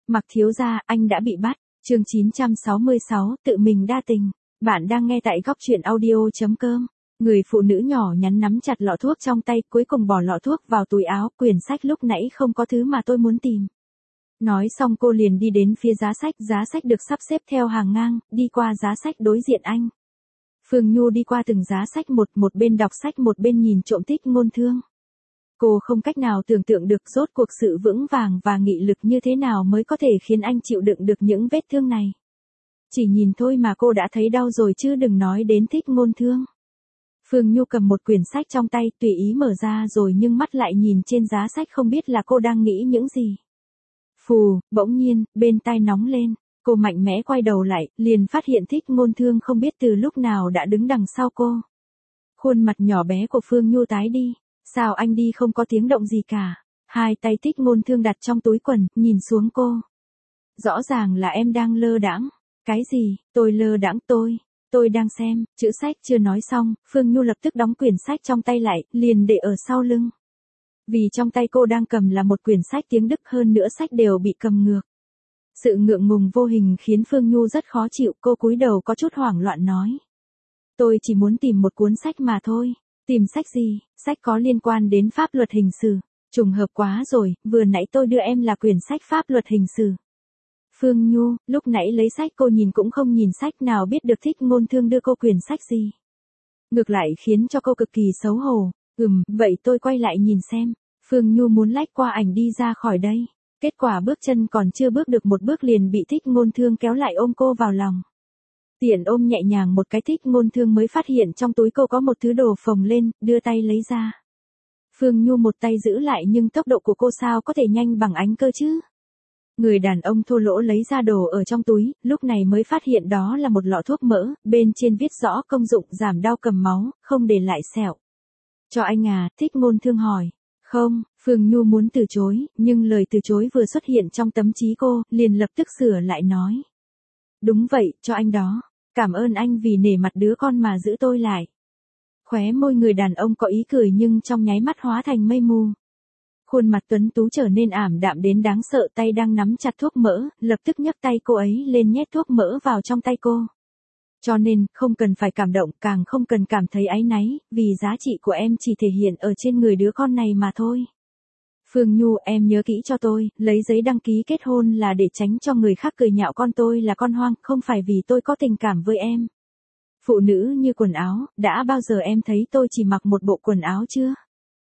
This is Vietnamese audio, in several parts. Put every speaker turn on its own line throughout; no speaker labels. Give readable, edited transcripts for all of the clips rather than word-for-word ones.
Mặc thiếu gia, anh đã bị bắt. Chương 966, tự mình đa tình. Bạn đang nghe tại góc truyện audio.com. Người phụ nữ nhỏ nhắn nắm chặt lọ thuốc trong tay, cuối cùng bỏ lọ thuốc vào túi áo, quyển sách lúc nãy không có thứ mà tôi muốn tìm. Nói xong cô liền đi đến phía giá sách được sắp xếp theo hàng ngang, đi qua giá sách đối diện anh. Phương Nhu đi qua từng giá sách một bên đọc sách một bên nhìn trộm Thích Ngôn Thương. Cô không cách nào tưởng tượng được rốt cuộc sự vững vàng và nghị lực như thế nào mới có thể khiến anh chịu đựng được những vết thương này. Chỉ nhìn thôi mà cô đã thấy đau rồi chứ đừng nói đến Thích Ngôn Thương. Phương Nhu cầm một quyển sách trong tay tùy ý mở ra rồi nhưng mắt lại nhìn trên giá sách không biết là cô đang nghĩ những gì. Phù, bỗng nhiên, bên tai nóng lên, cô mạnh mẽ quay đầu lại, liền phát hiện Thích Ngôn Thương không biết từ lúc nào đã đứng đằng sau cô. Khuôn mặt nhỏ bé của Phương Nhu tái đi. Sao anh đi không có tiếng động gì cả? Hai tay Thích Ngôn Thương đặt trong túi quần, nhìn xuống cô. Rõ ràng là em đang lơ đãng. Cái gì? Tôi lơ đãng tôi đang xem, chữ sách chưa nói xong, Phương Nhu lập tức đóng quyển sách trong tay lại, liền để ở sau lưng. Vì trong tay cô đang cầm là một quyển sách tiếng Đức, hơn nữa sách đều bị cầm ngược. Sự ngượng ngùng vô hình khiến Phương Nhu rất khó chịu, cô cúi đầu có chút hoảng loạn nói. Tôi chỉ muốn tìm một cuốn sách mà thôi. Tìm sách gì? Sách có liên quan đến pháp luật hình sự. Trùng hợp quá rồi, vừa nãy tôi đưa em là quyển sách pháp luật hình sự. Phương Nhu, lúc nãy lấy sách cô nhìn cũng không nhìn sách, nào biết được Thích Ngôn Thương đưa cô quyển sách gì. Ngược lại khiến cho cô cực kỳ xấu hổ. Vậy tôi quay lại nhìn xem. Phương Nhu muốn lách qua ảnh đi ra khỏi đây. Kết quả bước chân còn chưa bước được một bước liền bị Thích Ngôn Thương kéo lại ôm cô vào lòng. Tiện ôm nhẹ nhàng một cái, Thích Ngôn Thương mới phát hiện trong túi cô có một thứ đồ phồng lên, đưa tay lấy ra. Phương Nhu một tay giữ lại nhưng tốc độ của cô sao có thể nhanh bằng ánh cơ chứ. Người đàn ông thô lỗ lấy ra đồ ở trong túi, lúc này mới phát hiện đó là một lọ thuốc mỡ, bên trên viết rõ công dụng giảm đau cầm máu, không để lại sẹo. Cho anh à? Thích Ngôn Thương hỏi. Không, Phương Nhu muốn từ chối, nhưng lời từ chối vừa xuất hiện trong tâm trí cô, liền lập tức sửa lại nói. Đúng vậy, cho anh đó. Cảm ơn anh vì nể mặt đứa con mà giữ tôi lại. Khóe môi người đàn ông có ý cười nhưng trong nháy mắt hóa thành mây mù. Khuôn mặt tuấn tú trở nên ảm đạm đến đáng sợ, tay đang nắm chặt thuốc mỡ, lập tức nhấc tay cô ấy lên nhét thuốc mỡ vào trong tay cô. Cho nên, không cần phải cảm động, càng không cần cảm thấy áy náy, vì giá trị của em chỉ thể hiện ở trên người đứa con này mà thôi. Phương Nhu, em nhớ kỹ cho tôi, lấy giấy đăng ký kết hôn là để tránh cho người khác cười nhạo con tôi là con hoang, không phải vì tôi có tình cảm với em. Phụ nữ như quần áo, đã bao giờ em thấy tôi chỉ mặc một bộ quần áo chưa?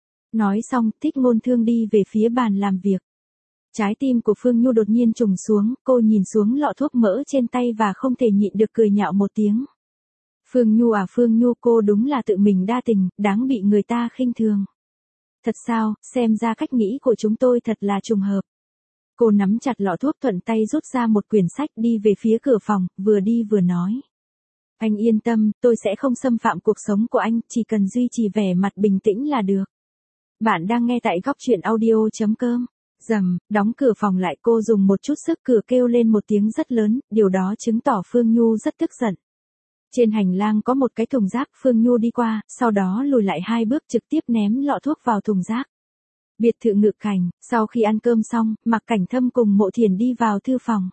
Nói xong, Thích Ngôn Thương đi về phía bàn làm việc. Trái tim của Phương Nhu đột nhiên trùng xuống, cô nhìn xuống lọ thuốc mỡ trên tay và không thể nhịn được cười nhạo một tiếng. Phương Nhu à Phương Nhu, cô đúng là tự mình đa tình, đáng bị người ta khinh thường. Thật sao, xem ra cách nghĩ của chúng tôi thật là trùng hợp. Cô nắm chặt lọ thuốc thuận tay rút ra một quyển sách đi về phía cửa phòng, vừa đi vừa nói. Anh yên tâm, tôi sẽ không xâm phạm cuộc sống của anh, chỉ cần duy trì vẻ mặt bình tĩnh là được. Bạn đang nghe tại góc truyện audio.com. Rầm, đóng cửa phòng lại, cô dùng một chút sức, cửa kêu lên một tiếng rất lớn, điều đó chứng tỏ Phương Nhu rất tức giận. Trên hành lang có một cái thùng rác, Phương Nhu đi qua, sau đó lùi lại 2 bước trực tiếp ném lọ thuốc vào thùng rác. Biệt thự Ngự Cảnh, sau khi ăn cơm xong, Mạc Cảnh Thâm cùng Mộ Thiền đi vào thư phòng.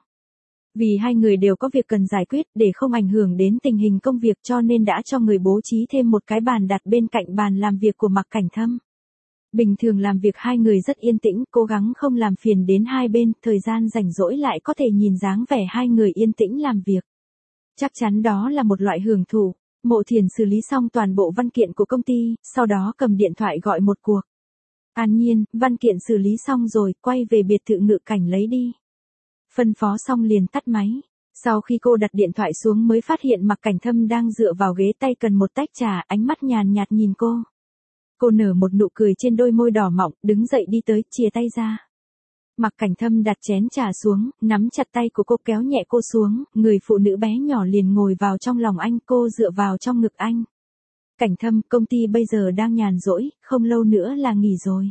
Vì hai người đều có việc cần giải quyết, để không ảnh hưởng đến tình hình công việc cho nên đã cho người bố trí thêm một cái bàn đặt bên cạnh bàn làm việc của Mạc Cảnh Thâm. Bình thường làm việc hai người rất yên tĩnh, cố gắng không làm phiền đến hai bên, thời gian rảnh rỗi lại có thể nhìn dáng vẻ hai người yên tĩnh làm việc. Chắc chắn đó là một loại hưởng thụ. Mộ Thiền xử lý xong toàn bộ văn kiện của công ty, sau đó cầm điện thoại gọi một cuộc. An Nhiên, văn kiện xử lý xong rồi, quay về biệt thự Ngự Cảnh lấy đi. Phân phó xong liền tắt máy. Sau khi cô đặt điện thoại xuống mới phát hiện Mạc Cảnh Thâm đang dựa vào ghế, tay cần một tách trà, ánh mắt nhàn nhạt nhìn cô. Cô nở một nụ cười trên đôi môi đỏ mọng, đứng dậy đi tới, chìa tay ra. Mạc Cảnh Thâm đặt chén trà xuống, nắm chặt tay của cô kéo nhẹ cô xuống, người phụ nữ bé nhỏ liền ngồi vào trong lòng anh, cô dựa vào trong ngực anh. Cảnh Thâm, công ty bây giờ đang nhàn rỗi, không lâu nữa là nghỉ rồi.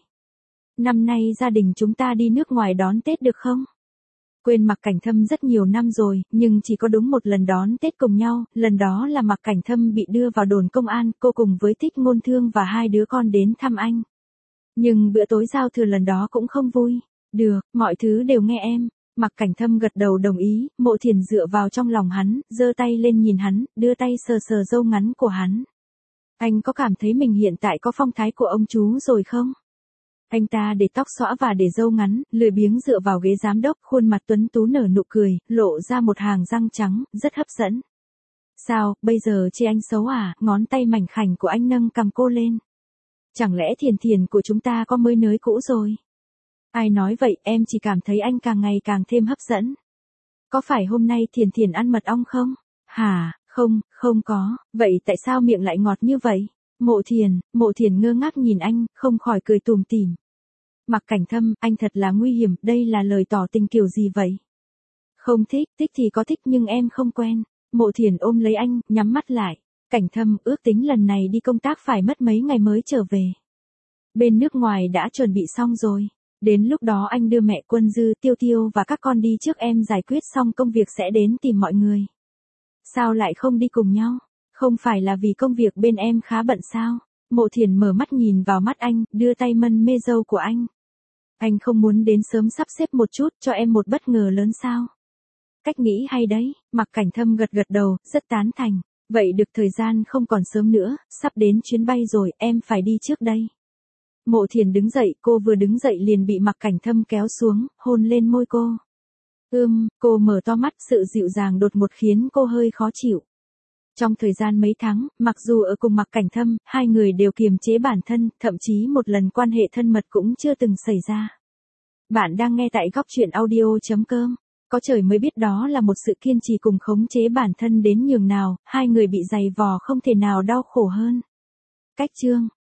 Năm nay gia đình chúng ta đi nước ngoài đón Tết được không? Quên Mạc Cảnh Thâm rất nhiều năm rồi, nhưng chỉ có đúng một lần đón Tết cùng nhau, lần đó là Mạc Cảnh Thâm bị đưa vào đồn công an, cô cùng với Thích Ngôn Thương và 2 đứa con đến thăm anh. Nhưng bữa tối giao thừa lần đó cũng không vui. Được, mọi thứ đều nghe em. Mạc Cảnh Thâm gật đầu đồng ý, Mộ Thiền dựa vào trong lòng hắn, giơ tay lên nhìn hắn, đưa tay sờ sờ râu ngắn của hắn. Anh có cảm thấy mình hiện tại có phong thái của ông chú rồi không? Anh ta để tóc xõa và để râu ngắn, lười biếng dựa vào ghế giám đốc, khuôn mặt tuấn tú nở nụ cười, lộ ra một hàng răng trắng, rất hấp dẫn. Sao, bây giờ chê anh xấu à? Ngón tay mảnh khảnh của anh nâng cằm cô lên. Chẳng lẽ Thiền Thiền của chúng ta có mới nới cũ rồi? Ai nói vậy, em chỉ cảm thấy anh càng ngày càng thêm hấp dẫn. Có phải hôm nay Thiền Thiền ăn mật ong không? Hả, không có, vậy tại sao miệng lại ngọt như vậy? Mộ Thiền ngơ ngác nhìn anh, không khỏi cười tủm tỉm. Mạc Cảnh Thâm, anh thật là nguy hiểm, đây là lời tỏ tình kiểu gì vậy? Không thích, thích thì có thích nhưng em không quen. Mộ Thiền ôm lấy anh, nhắm mắt lại. Cảnh Thâm, ước tính lần này đi công tác phải mất mấy ngày mới trở về. Bên nước ngoài đã chuẩn bị xong rồi. Đến lúc đó anh đưa mẹ Quân Dư, Tiêu Tiêu và các con đi trước, em giải quyết xong công việc sẽ đến tìm mọi người. Sao lại không đi cùng nhau? Không phải là vì công việc bên em khá bận sao? Mộ Thiền mở mắt nhìn vào mắt anh, đưa tay mân mê râu của anh. Anh không muốn đến sớm sắp xếp một chút, cho em một bất ngờ lớn sao? Cách nghĩ hay đấy, Mạc Cảnh Thâm gật đầu, rất tán thành. Vậy được, thời gian không còn sớm nữa, sắp đến chuyến bay rồi, em phải đi trước đây. Mộ Thiền đứng dậy, cô vừa đứng dậy liền bị Mạc Cảnh Thâm kéo xuống, hôn lên môi cô. Cô mở to mắt, sự dịu dàng đột ngột khiến cô hơi khó chịu. Trong thời gian mấy tháng, mặc dù ở cùng Mạc Cảnh Thâm, hai người đều kiềm chế bản thân, thậm chí một lần quan hệ thân mật cũng chưa từng xảy ra. Bạn đang nghe tại Góc Chuyện Audio.com. Có trời mới biết đó là một sự kiên trì cùng khống chế bản thân đến nhường nào, hai người bị dày vò không thể nào đau khổ hơn. Cách chương